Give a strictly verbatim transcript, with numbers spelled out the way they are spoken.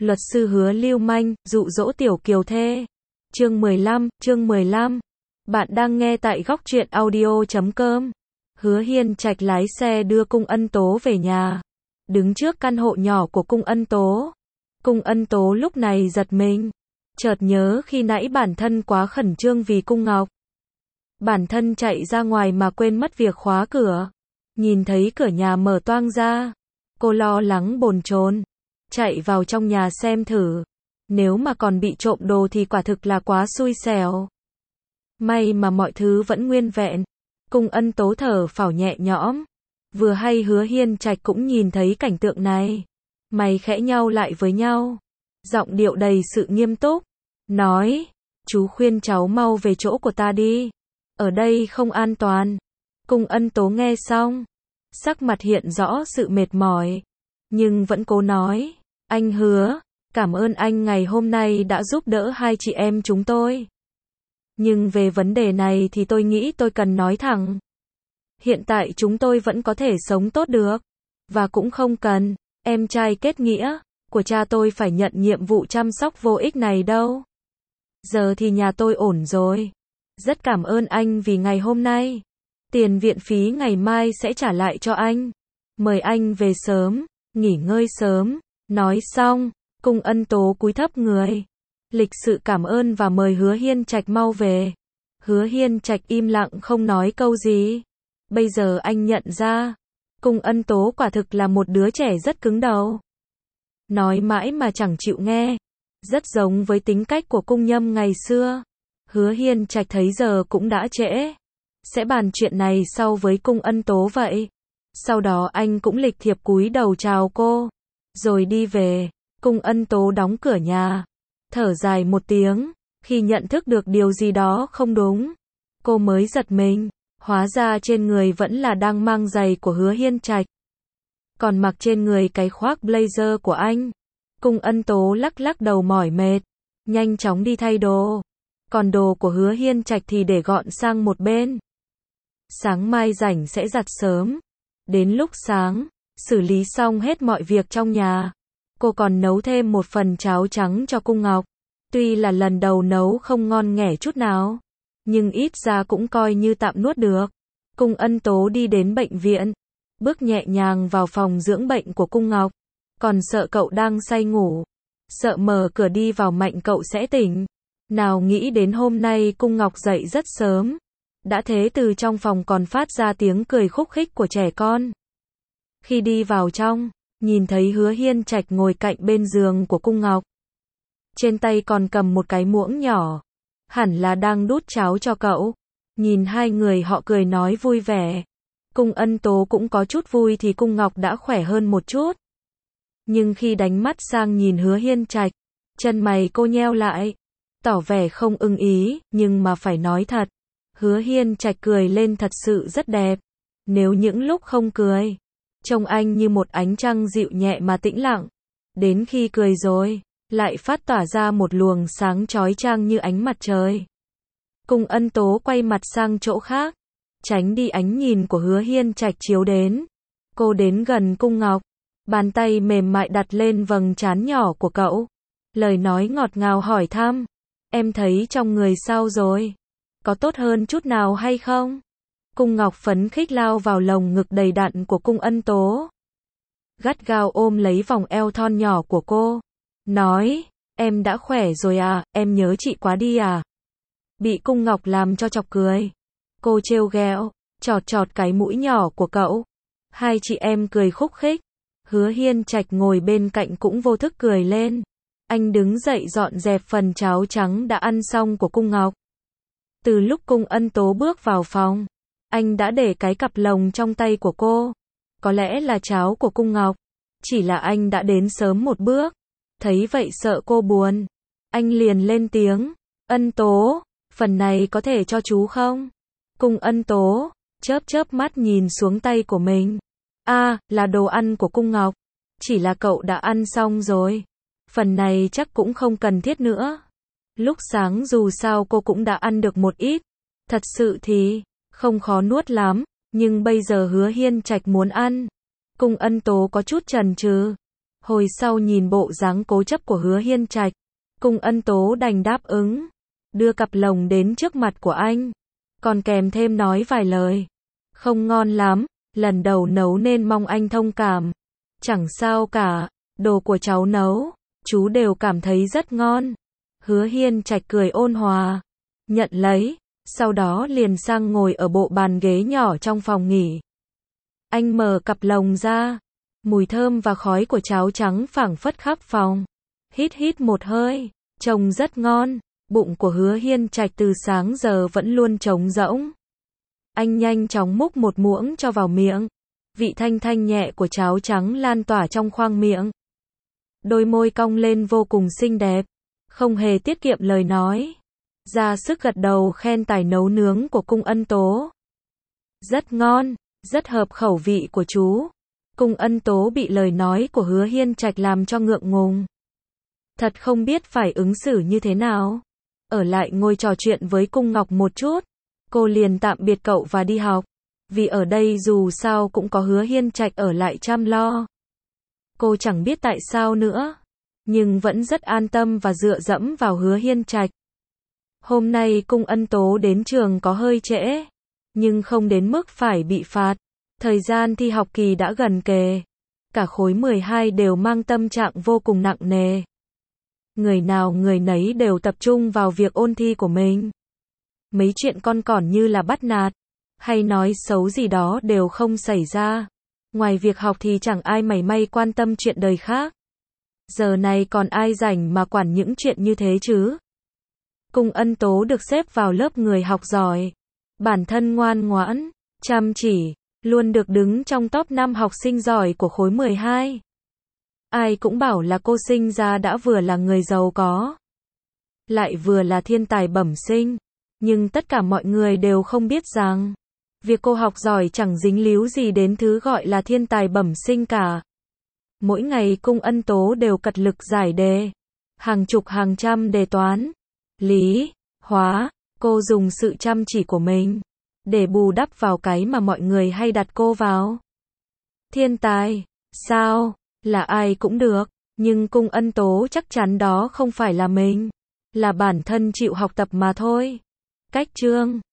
Luật sư Hứa lưu manh, dụ dỗ tiểu kiều thê. Chương mười lăm, chương mười lăm. Bạn đang nghe tại góc truyện audio chấm com. Hứa Hiên Trạch lái xe đưa Cung Ân Tố về nhà. Đứng trước căn hộ nhỏ của Cung Ân Tố. Cung Ân Tố lúc này giật mình. Chợt nhớ khi nãy bản thân quá khẩn trương vì Cung Ngọc. Bản thân chạy ra ngoài mà quên mất việc khóa cửa. Nhìn thấy cửa nhà mở toang ra. Cô lo lắng bồn chồn. Chạy vào trong nhà xem thử. Nếu mà còn bị trộm đồ thì quả thực là quá xui xẻo. May mà mọi thứ vẫn nguyên vẹn. Cung Ân Tố thở phào nhẹ nhõm. Vừa hay Hứa Hiên Trạch cũng nhìn thấy cảnh tượng này. Mày khẽ nhau lại với nhau. Giọng điệu đầy sự nghiêm túc. Nói, chú khuyên cháu mau về chỗ của ta đi. Ở đây không an toàn. Cung Ân Tố nghe xong. Sắc mặt hiện rõ sự mệt mỏi. Nhưng vẫn cố nói. Anh Hứa, cảm ơn anh ngày hôm nay đã giúp đỡ hai chị em chúng tôi. Nhưng về vấn đề này thì tôi nghĩ tôi cần nói thẳng. Hiện tại chúng tôi vẫn có thể sống tốt được. Và cũng không cần, em trai kết nghĩa, của cha tôi phải nhận nhiệm vụ chăm sóc vô ích này đâu. Giờ thì nhà tôi ổn rồi. Rất cảm ơn anh vì ngày hôm nay. Tiền viện phí ngày mai sẽ trả lại cho anh. Mời anh về sớm, nghỉ ngơi sớm. Nói xong, Cung Ân Tố cúi thấp người. Lịch sự cảm ơn và mời Hứa Hiên Trạch mau về. Hứa Hiên Trạch im lặng không nói câu gì. Bây giờ anh nhận ra, Cung Ân Tố quả thực là một đứa trẻ rất cứng đầu. Nói mãi mà chẳng chịu nghe. Rất giống với tính cách của Cung Nhâm ngày xưa. Hứa Hiên Trạch thấy giờ cũng đã trễ. Sẽ bàn chuyện này sau với Cung Ân Tố vậy. Sau đó anh cũng lịch thiệp cúi đầu chào cô. Rồi đi về. Cung Ân Tố đóng cửa nhà. Thở dài một tiếng. Khi nhận thức được điều gì đó không đúng. Cô mới giật mình. Hóa ra trên người vẫn là đang mang giày của Hứa Hiên Trạch. Còn mặc trên người cái khoác blazer của anh. Cung Ân Tố lắc lắc đầu mỏi mệt. Nhanh chóng đi thay đồ. Còn đồ của Hứa Hiên Trạch thì để gọn sang một bên. Sáng mai rảnh sẽ giặt sớm. Đến lúc sáng, xử lý xong hết mọi việc trong nhà. Cô còn nấu thêm một phần cháo trắng cho Cung Ngọc. Tuy là lần đầu nấu không ngon nghẻ chút nào. Nhưng ít ra cũng coi như tạm nuốt được. Cung Ân Tố đi đến bệnh viện. Bước nhẹ nhàng vào phòng dưỡng bệnh của Cung Ngọc. Còn sợ cậu đang say ngủ. Sợ mở cửa đi vào mạnh cậu sẽ tỉnh. Nào nghĩ đến hôm nay Cung Ngọc dậy rất sớm. Đã thế từ trong phòng còn phát ra tiếng cười khúc khích của trẻ con. Khi đi vào trong, nhìn thấy Hứa Hiên Trạch ngồi cạnh bên giường của Cung Ngọc. Trên tay còn cầm một cái muỗng nhỏ. Hẳn là đang đút cháo cho cậu. Nhìn hai người họ cười nói vui vẻ. Cung Ân Tố cũng có chút vui thì Cung Ngọc đã khỏe hơn một chút. Nhưng khi đánh mắt sang nhìn Hứa Hiên Trạch, chân mày cô nheo lại. Tỏ vẻ không ưng ý, nhưng mà phải nói thật. Hứa Hiên Trạch cười lên thật sự rất đẹp. Nếu những lúc không cười, trông anh như một ánh trăng dịu nhẹ mà tĩnh lặng. Đến khi cười rồi, lại phát tỏa ra một luồng sáng chói chang như ánh mặt trời. Cung Ân Tố quay mặt sang chỗ khác, tránh đi ánh nhìn của Hứa Hiên Trạch chiếu đến. Cô đến gần Cung Ngọc, bàn tay mềm mại đặt lên vầng trán nhỏ của cậu. Lời nói ngọt ngào hỏi thăm. Em thấy trong người sao rồi? Có tốt hơn chút nào hay không? Cung Ngọc phấn khích lao vào lồng ngực đầy đặn của Cung Ân Tố. Gắt gao ôm lấy vòng eo thon nhỏ của cô. Nói, em đã khỏe rồi à, em nhớ chị quá đi à? Bị Cung Ngọc làm cho chọc cười. Cô trêu ghẹo, chọt chọt cái mũi nhỏ của cậu. Hai chị em cười khúc khích. Hứa Hiên Trạch ngồi bên cạnh cũng vô thức cười lên. Anh đứng dậy dọn dẹp phần cháo trắng đã ăn xong của Cung Ngọc. Từ lúc Cung Ân Tố bước vào phòng, anh đã để cái cặp lồng trong tay của cô. Có lẽ là cháo của Cung Ngọc. Chỉ là anh đã đến sớm một bước. Thấy vậy sợ cô buồn. Anh liền lên tiếng. Ân Tố, phần này có thể cho chú không? Cung Ân Tố, chớp chớp mắt nhìn xuống tay của mình. À, là đồ ăn của Cung Ngọc. Chỉ là cậu đã ăn xong rồi. Phần này chắc cũng không cần thiết nữa. Lúc sáng dù sao cô cũng đã ăn được một ít. Thật sự thì, không khó nuốt lắm. Nhưng bây giờ Hứa Hiên Trạch muốn ăn. Cung Ân Tố có chút chần chừ. Hồi sau nhìn bộ dáng cố chấp của Hứa Hiên Trạch, Cung Ân Tố đành đáp ứng, đưa cặp lồng đến trước mặt của anh, còn kèm thêm nói vài lời. Không ngon lắm, lần đầu nấu nên mong anh thông cảm. Chẳng sao cả, đồ của cháu nấu, chú đều cảm thấy rất ngon. Hứa Hiên Trạch cười ôn hòa, nhận lấy, sau đó liền sang ngồi ở bộ bàn ghế nhỏ trong phòng nghỉ. Anh mở cặp lồng ra, mùi thơm và khói của cháo trắng phảng phất khắp phòng. Hít hít một hơi, trông rất ngon. Bụng của Hứa Hiên Trạch từ sáng giờ vẫn luôn trống rỗng. Anh nhanh chóng múc một muỗng cho vào miệng. Vị thanh thanh nhẹ của cháo trắng lan tỏa trong khoang miệng. Đôi môi cong lên vô cùng xinh đẹp, không hề tiết kiệm lời nói. Ra sức gật đầu khen tài nấu nướng của Cung Ân Tố. Rất ngon, rất hợp khẩu vị của chú. Cung Ân Tố bị lời nói của Hứa Hiên Trạch làm cho ngượng ngùng. Thật không biết phải ứng xử như thế nào. Ở lại ngồi trò chuyện với Cung Ngọc một chút. Cô liền tạm biệt cậu và đi học. Vì ở đây dù sao cũng có Hứa Hiên Trạch ở lại chăm lo. Cô chẳng biết tại sao nữa, nhưng vẫn rất an tâm và dựa dẫm vào Hứa Hiên Trạch. Hôm nay Cung Ân Tố đến trường có hơi trễ, nhưng không đến mức phải bị phạt. Thời gian thi học kỳ đã gần kề. Cả khối mười hai đều mang tâm trạng vô cùng nặng nề. Người nào người nấy đều tập trung vào việc ôn thi của mình. Mấy chuyện con còn như là bắt nạt, hay nói xấu gì đó đều không xảy ra. Ngoài việc học thì chẳng ai mảy may quan tâm chuyện đời khác. Giờ này còn ai rảnh mà quản những chuyện như thế chứ? Cung Ân Tố được xếp vào lớp người học giỏi. Bản thân ngoan ngoãn, chăm chỉ, luôn được đứng trong top năm học sinh giỏi của khối mười hai. Ai cũng bảo là cô sinh ra đã vừa là người giàu có, lại vừa là thiên tài bẩm sinh. Nhưng tất cả mọi người đều không biết rằng, việc cô học giỏi chẳng dính líu gì đến thứ gọi là thiên tài bẩm sinh cả. Mỗi ngày Cung Ân Tố đều cật lực giải đề. Hàng chục hàng trăm đề toán, lý, hóa. Cô dùng sự chăm chỉ của mình để bù đắp vào cái mà mọi người hay đặt cô vào. Thiên tài, sao? Là ai cũng được. Nhưng Cung Ân Tố chắc chắn đó không phải là mình. Là bản thân chịu học tập mà thôi. Cách chương